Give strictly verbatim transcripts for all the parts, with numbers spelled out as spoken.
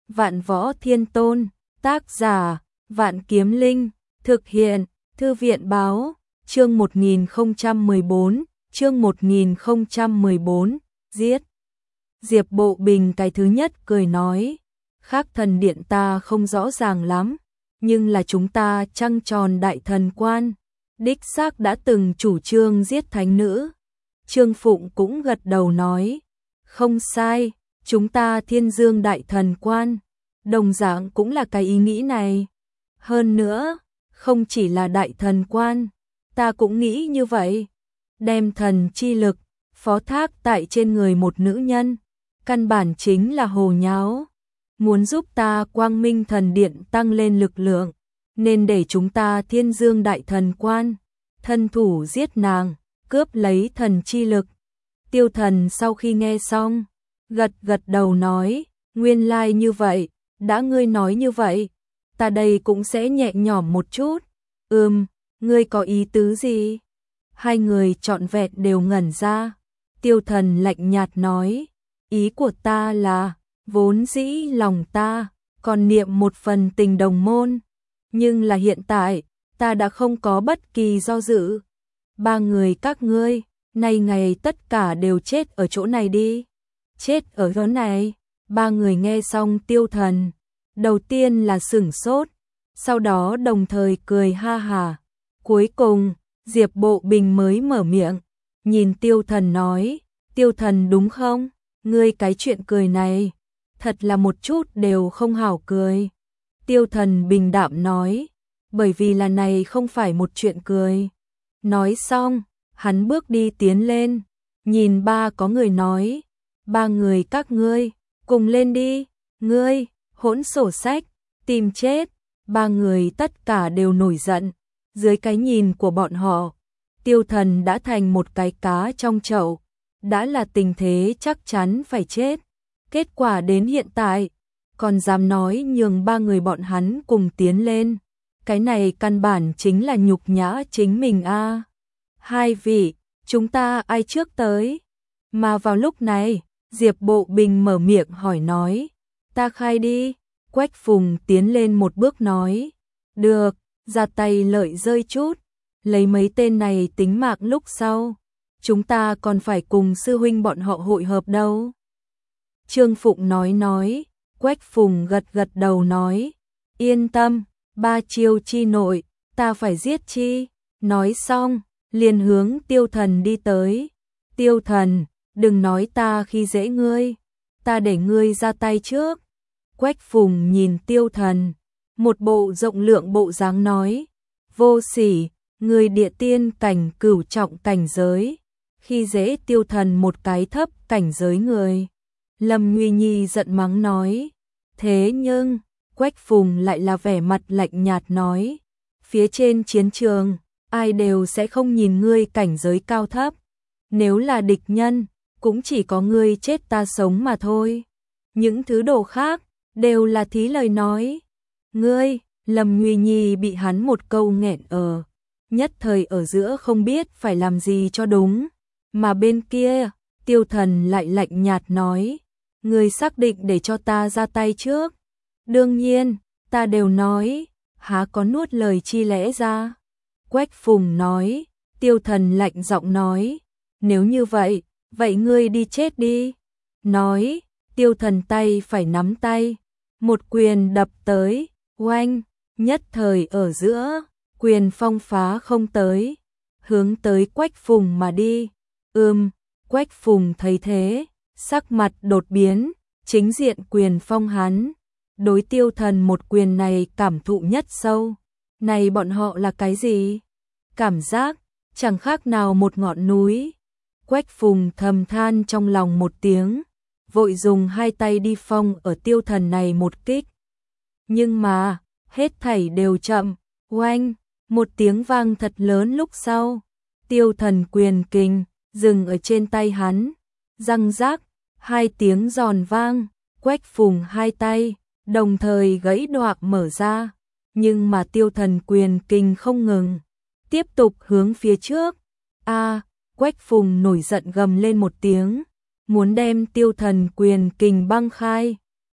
Vạn Võ Thiên Tôn, tác giả, Vạn Kiếm Linh, thực hiện, Thư viện báo, chương một nghìn không trăm mười bốn, chương một nghìn không trăm mười bốn, giết. Diệp Bộ Bình cái thứ nhất cười nói, khác thần điện ta không rõ ràng lắm, nhưng là chúng ta trăng tròn đại thần quan, đích xác đã từng chủ trương giết thánh nữ. Trương Phụng cũng gật đầu nói, không sai, chúng ta Thiên Dương đại thần quan, đồng dạng cũng là cái ý nghĩ này. Hơn nữa, không chỉ là đại thần quan, ta cũng nghĩ như vậy, đem thần chi lực, phó thác tại trên người một nữ nhân, căn bản chính là hồ nháo. Muốn giúp ta Quang Minh thần điện tăng lên lực lượng, nên để chúng ta Thiên Dương đại thần quan, thân thủ giết nàng, cướp lấy thần chi lực. Tiêu Thần sau khi nghe xong, gật gật đầu nói, nguyên lai như vậy, đã ngươi nói như vậy, ta đây cũng sẽ nhẹ nhõm một chút. Ừm, ngươi có ý tứ gì? Hai người trọn vẹn đều ngẩn ra. Tiêu Thần lạnh nhạt nói, ý của ta là, vốn dĩ lòng ta còn niệm một phần tình đồng môn, nhưng là hiện tại, ta đã không có bất kỳ do dự. Ba người các ngươi, nay ngày tất cả đều chết ở chỗ này đi. Chết ở chỗ này? Ba người nghe xong Tiêu Thần, đầu tiên là sửng sốt, sau đó đồng thời cười ha hả. Cuối cùng, Diệp Bộ Bình mới mở miệng, nhìn Tiêu Thần nói, Tiêu Thần đúng không? Ngươi cái chuyện cười này, thật là một chút đều không hảo cười. Tiêu Thần bình đạm nói, bởi vì là này không phải một chuyện cười. Nói xong, hắn bước đi tiến lên, nhìn ba có người nói, ba người các ngươi, cùng lên đi, ngươi, hỗn sổ sách, tìm chết. Ba người tất cả đều nổi giận, dưới cái nhìn của bọn họ, Tiêu Thần đã thành một cái cá trong chậu, đã là tình thế chắc chắn phải chết. Kết quả đến hiện tại, còn dám nói nhường ba người bọn hắn cùng tiến lên, cái này căn bản chính là nhục nhã chính mình a. À. Hai vị, chúng ta ai trước tới? Mà vào lúc này, Diệp Bộ Bình mở miệng hỏi nói, ta khai đi. Quách Phùng tiến lên một bước nói, được, ra tay lợi rơi chút, lấy mấy tên này tính mạng lúc sau, chúng ta còn phải cùng sư huynh bọn họ hội hợp đâu. Trương Phụng nói nói, Quách Phùng gật gật đầu nói, yên tâm, ba chiêu chi nội, ta phải giết chi. Nói xong, liền hướng Tiêu Thần đi tới. Tiêu Thần, đừng nói ta khi dễ ngươi, ta để ngươi ra tay trước. Quách Phùng nhìn Tiêu Thần, một bộ rộng lượng bộ dáng nói, vô sỉ, người địa tiên cảnh cửu trọng cảnh giới, khi dễ Tiêu Thần một cái thấp cảnh giới người. Lâm Nguy Nhi giận mắng nói, thế nhưng, Quách Phùng lại là vẻ mặt lạnh nhạt nói, phía trên chiến trường, ai đều sẽ không nhìn ngươi cảnh giới cao thấp, nếu là địch nhân, cũng chỉ có ngươi chết ta sống mà thôi. Những thứ đồ khác, đều là thí lời nói. Ngươi, Lâm Nguy Nhi bị hắn một câu nghẹn ở, nhất thời ở giữa không biết phải làm gì cho đúng. Mà bên kia, Tiêu Thần lại lạnh nhạt nói, ngươi xác định để cho ta ra tay trước. Đương nhiên, ta đều nói, há có nuốt lời chi lẽ ra. Quách Phùng nói, Tiêu Thần lạnh giọng nói, nếu như vậy, vậy ngươi đi chết đi. Nói, Tiêu Thần tay phải nắm tay, một quyền đập tới, oanh, nhất thời ở giữa, quyền phong phá không tới, hướng tới Quách Phùng mà đi. Ừm, Quách Phùng thấy thế, sắc mặt đột biến, chính diện quyền phong hắn, đối Tiêu Thần một quyền này cảm thụ nhất sâu. Này bọn họ là cái gì? Cảm giác, chẳng khác nào một ngọn núi. Quách Phùng thầm than trong lòng một tiếng, vội dùng hai tay đi phong ở Tiêu Thần này một kích. Nhưng mà, hết thảy đều chậm, oanh, một tiếng vang thật lớn lúc sau, Tiêu Thần quyền kình, dừng ở trên tay hắn, răng rác, hai tiếng giòn vang, Quách Phùng hai tay, đồng thời gãy đoạc mở ra, nhưng mà Tiêu Thần quyền kình không ngừng, tiếp tục hướng phía trước. A, Quách Phùng nổi giận gầm lên một tiếng, muốn đem Tiêu Thần quyền kình băng khai,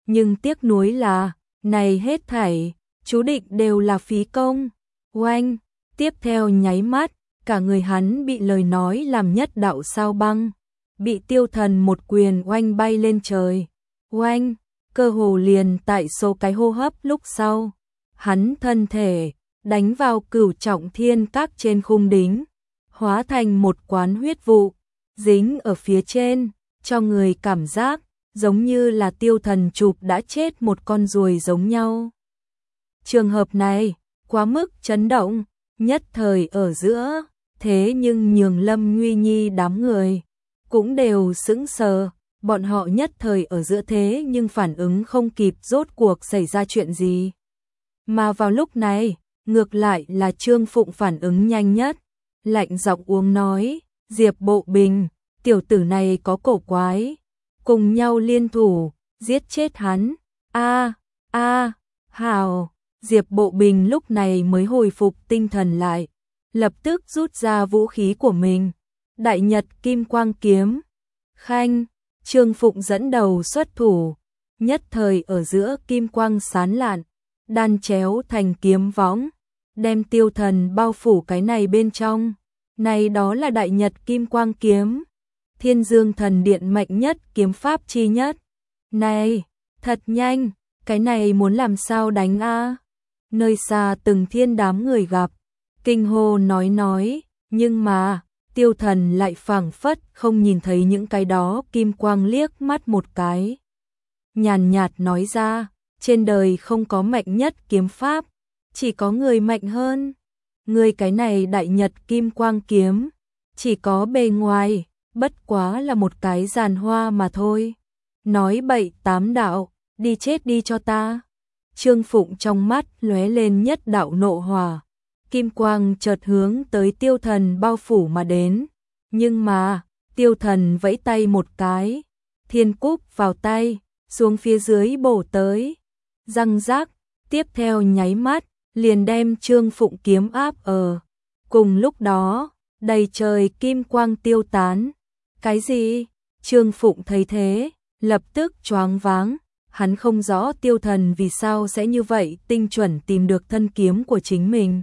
nhưng tiếc nuối là, này hết thảy, chú định đều là phí công. Oanh, tiếp theo nháy mắt, cả người hắn bị lời nói làm nhất đạo sao băng, bị Tiêu Thần một quyền oanh bay lên trời. Oanh, cơ hồ liền tại số cái hô hấp lúc sau, hắn thân thể đánh vào cửu trọng thiên các trên khung đính, hóa thành một quán huyết vụ, dính ở phía trên, cho người cảm giác giống như là Tiêu Thần chụp đã chết một con ruồi giống nhau. Trường hợp này quá mức chấn động, nhất thời ở giữa, thế nhưng nhường Lâm Nguy Nhi đám người cũng đều sững sờ, bọn họ nhất thời ở giữa thế nhưng phản ứng không kịp rốt cuộc xảy ra chuyện gì. Mà vào lúc này, ngược lại là Trương Phụng phản ứng nhanh nhất, lạnh giọng uống nói, Diệp Bộ Bình, tiểu tử này có cổ quái, cùng nhau liên thủ, giết chết hắn. A, a, hào, Diệp Bộ Bình lúc này mới hồi phục tinh thần lại, lập tức rút ra vũ khí của mình, Đại Nhật Kim Quang Kiếm. Khanh, Trương Phụng dẫn đầu xuất thủ, nhất thời ở giữa kim quang sán lạn, đan chéo thành kiếm võng, đem Tiêu Thần bao phủ cái này bên trong. Này đó là Đại Nhật Kim Quang Kiếm, Thiên Dương Thần Điện mạnh nhất kiếm pháp chi nhất. Này, thật nhanh, cái này muốn làm sao đánh a? Nơi xa từng thiên đám người gặp, kinh hô nói nói, nhưng mà Tiêu Thần lại phảng phất không nhìn thấy những cái đó, kim quang liếc mắt một cái, nhàn nhạt nói ra, trên đời không có mạnh nhất kiếm pháp, chỉ có người mạnh hơn. Người cái này Đại Nhật Kim Quang Kiếm, chỉ có bề ngoài, bất quá là một cái giàn hoa mà thôi. Nói bậy tám đạo, đi chết đi cho ta. Trương Phụng trong mắt lóe lên nhất đạo nộ hỏa, kim quang chợt hướng tới Tiêu Thần bao phủ mà đến. Nhưng mà, Tiêu Thần vẫy tay một cái, thiên cúc vào tay, xuống phía dưới bổ tới. Răng rác, tiếp theo nháy mắt, liền đem Trương Phụng kiếm áp ở. Cùng lúc đó, đầy trời kim quang tiêu tán. Cái gì? Trương Phụng thấy thế, lập tức choáng váng. Hắn không rõ Tiêu Thần vì sao sẽ như vậy tinh chuẩn tìm được thân kiếm của chính mình.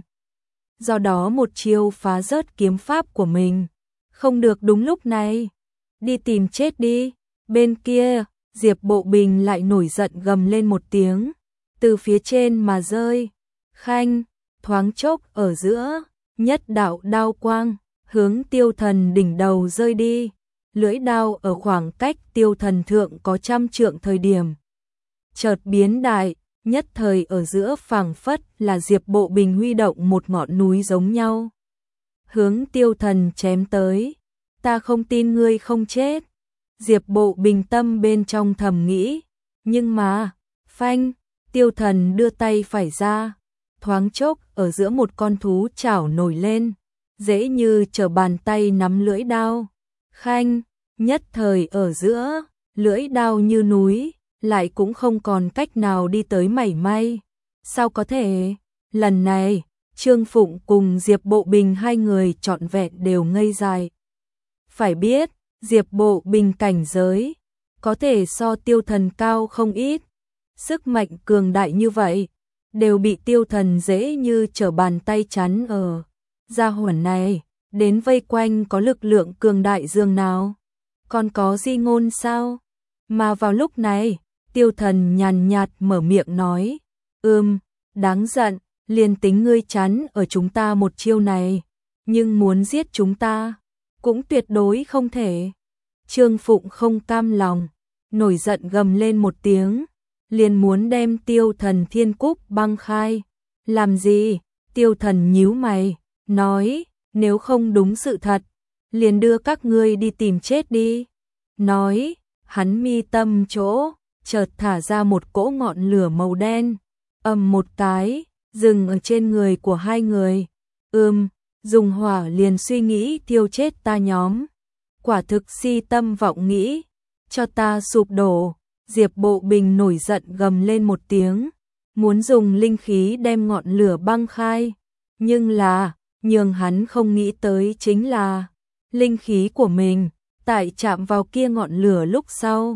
Do đó một chiêu phá rớt kiếm pháp của mình. Không được đúng lúc này. Đi tìm chết đi. Bên kia, Diệp Bộ Bình lại nổi giận gầm lên một tiếng. Từ phía trên mà rơi. Khanh, thoáng chốc ở giữa, nhất đạo đao quang, hướng Tiêu Thần đỉnh đầu rơi đi. Lưỡi đao ở khoảng cách Tiêu Thần thượng có trăm trượng thời điểm chợt biến đại, nhất thời ở giữa phảng phất là Diệp Bộ Bình huy động một ngọn núi giống nhau. Hướng Tiêu Thần chém tới, ta không tin ngươi không chết. Diệp Bộ Bình tâm bên trong thầm nghĩ, nhưng mà, phanh, Tiêu Thần đưa tay phải ra, thoáng chốc ở giữa một con thú chảo nổi lên, dễ như trở bàn tay nắm lưỡi đao. Khanh, nhất thời ở giữa, lưỡi đao như núi, lại cũng không còn cách nào đi tới mảy may. Sao có thể? Lần này, Trương Phụng cùng Diệp Bộ Bình hai người trọn vẹn đều ngây dại. Phải biết, Diệp Bộ Bình cảnh giới, có thể so Tiêu Thần cao không ít. Sức mạnh cường đại như vậy, đều bị Tiêu Thần dễ như trở bàn tay chắn ở. Gia hỏa này, đến vây quanh có lực lượng cường đại dường nào? Còn có di ngôn sao? Mà vào lúc này, Tiêu Thần nhàn nhạt mở miệng nói, ừm, đáng giận, liền tính ngươi chắn ở chúng ta một chiêu này, nhưng muốn giết chúng ta, cũng tuyệt đối không thể. Trương Phụng không cam lòng, nổi giận gầm lên một tiếng, liền muốn đem Tiêu Thần thiên cúc băng khai. Làm gì? Tiêu Thần nhíu mày, nói, nếu không đúng sự thật, liền đưa các ngươi đi tìm chết đi. Nói, hắn mi tâm chỗ, chợt thả ra một cỗ ngọn lửa màu đen, ầm một cái, dừng ở trên người của hai người. Ừm, dùng hỏa liền suy nghĩ thiêu chết ta nhóm. Quả thực si tâm vọng nghĩ, cho ta sụp đổ. Diệp Bộ Bình nổi giận gầm lên một tiếng, muốn dùng linh khí đem ngọn lửa băng khai. Nhưng là, nhường hắn không nghĩ tới chính là, linh khí của mình, tại chạm vào kia ngọn lửa lúc sau,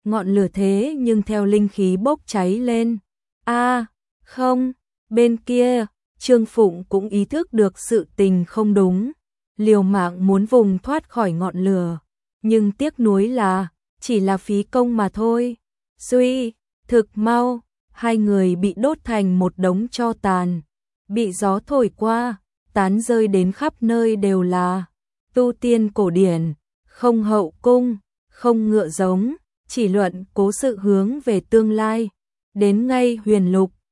ngọn lửa thế nhưng theo linh khí bốc cháy lên. A, không, bên kia, Trương Phụng cũng ý thức được sự tình không đúng, liều mạng muốn vùng thoát khỏi ngọn lửa, nhưng tiếc nuối là chỉ là phí công mà thôi. Suy, thực mau, hai người bị đốt thành một đống tro tàn, bị gió thổi qua, tán rơi đến khắp nơi đều là. Tu tiên cổ điển, không hậu cung, không ngựa giống, chỉ luận cố sự hướng về tương lai. Đến ngay huyền lục,